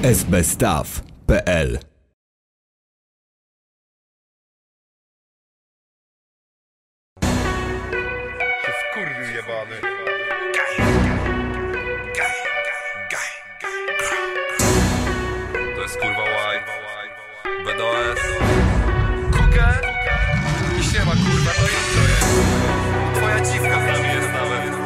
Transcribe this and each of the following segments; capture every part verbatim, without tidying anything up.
s b staw kropka p l. Wkurwił jebany. To jest kurwa white B D S Kukę i siema kurwa, to intro jest. Twoja dziwka z nami jest nawet.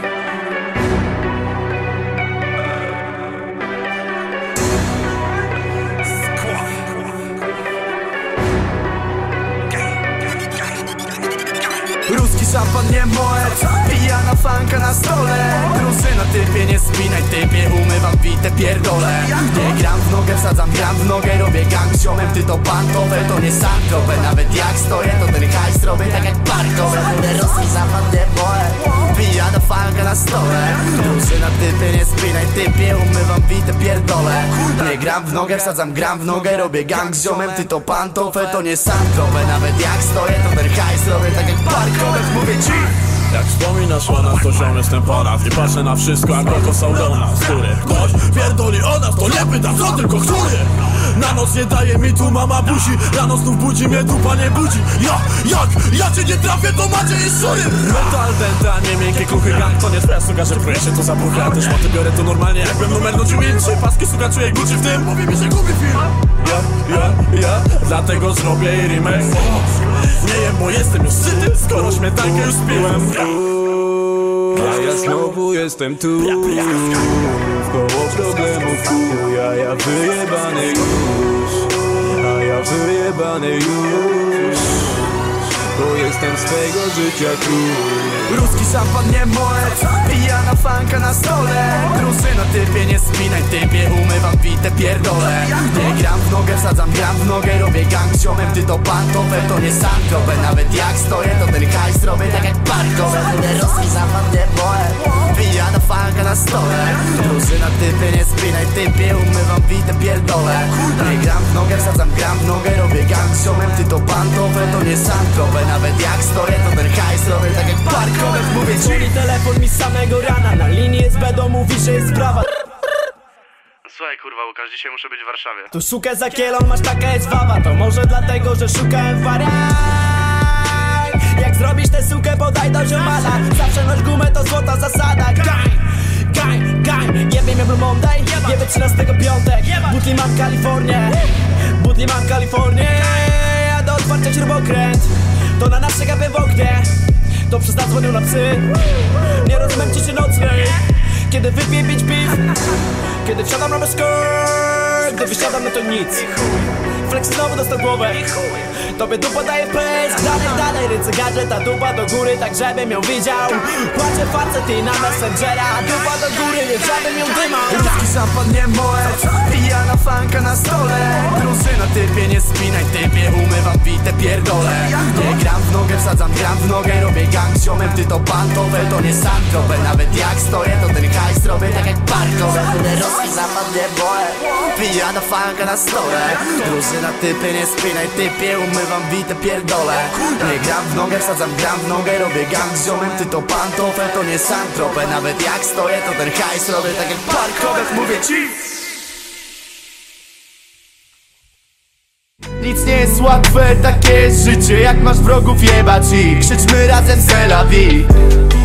Ruski szampan, nie moet, pijana fanka na stole. Drużyna, typie, nie spinaj, typie, umywam bite pierdole. Nie gram w nogę, wsadzam gram w nogę, robię gang z ziomem, ty to bankowe, to nie santrowe. Nawet jak stoję, to ten hajs robię tak jak parkowe. Ruski szampan, nie moet, pijana fanka na stole. Drużyna, typie, nie spinaj, typie, umywam bite pierdole. Nie gram w nogę, wsadzam gram w nogę, robię gang z ziomem, ty to pantofe, to nie santrowe. Nawet jak stoję, to ten hajs robię tak jak parkowe. Mówię ci, jak wspominasz o nas, to ziom jestem ponad. I patrzę na wszystko jak oko są do nas. Który ktoś pierdoli o nas, to nie pytam co, tylko który. Na noc nie daje mi tu mama buzi. Rano znów budzi mnie, dupa nie budzi. Ja, jak, ja cię nie trafię, to macie i szury. Metal dente, a nie miękkie kruchy gang. To nie twoja suka, że pruję się to za buchę. Ja też moty biorę to normalnie, jakbym numer nocił im trzy paski, suka czuję Gucci w tym. Mówi mi, że gubi film. Ja, ja, ja, dlatego zrobię i remake. Nie jem, bo jestem już syty, skoro śmietankę już piłem. A ja znowu jestem tu, w koło problemów chuja, ja wyjebany już, a ja wyjebany już, bo jestem swego życia król. Ruski szampan, nie moet, pijana fanka na stole. Drużyna, typie, nie spinaj, typie, umywam bite pierdole. Nie gram w nogę, wsadzam gram w nogę, robię gang z ziomem, ty to bankowe, to nie santrowe. Nawet jak stoję, to ten hajs robię tak jak parkowe. Ruski szampan, nie moet, pijana fanka na stole. Drużyna, typie, nie spinaj, typie, umywam bite pierdole. Nie gram w nogę, wsadzam gram w nogę, robię gang z ziomem, ty to bankowe, to nie santrowe. Nawet jak stoję, to ten hajs robię tak jak parkowe. Mówię ci, dzwoni telefon mi z samego rana. Na linii S B do mówi, że jest sprawa. Słuchaj kurwa Łukasz, dzisiaj muszę być w Warszawie. Tu szukę za kielon, masz taka jest wawa. To może dlatego, że szukałem wariant. Jak zrobisz tę sukę, podaj do ziomala. Zawsze noś gumę, to złota zasada. Gang, gang, gang. Jebie mnie Blue Monday, jebie trzynastego piątek. Butli mam Kalifornię, butli mam Kalifornię. Ja do otwarcia śrubokręt, to na nasze gapy w oknie. To przez nas dzwonią na psy. Nie rozumiem ciszy nocnej, kiedy wypiję pięć piw. Kiedy wsiadam na skor, gdy wysiadam, no to nic. Flexy znowu dostał głowę, tobie dupa daje place. Dalej, dalej, ręce gadżet, ta dupa do góry, tak żebym ją widział. Płaczę facety na Messengera, dupa do góry, nie żebym ją dymał. Ruski szampan, nie moet, pijana fanka na stole. Drużyna, typie, nie spinaj, typie, umywam bite pierdole. Nie gram w nogę, wsadzam gram w nogę, robię gang z ziomem, ty to bankowe, to nie santrowe. Nawet jak stoję, to ten hajs robię tak jak parkowe. Ruski szampan, nie moet, pijana fanka na stole. Drużyna, typie, nie spinaj, typie, umywam bite pierdole. Nie gram w nogę, wsadzam gram w nogę, robię gang z ziomem, ty to pantofe, to nie santrowe. Nawet jak stoję, to ten hajs robię tak jak parkowe. Mówię ci, nic nie jest łatwe, takie jest życie. Jak masz wrogów, jebać ich, krzyczmy razem z Tel Aviv.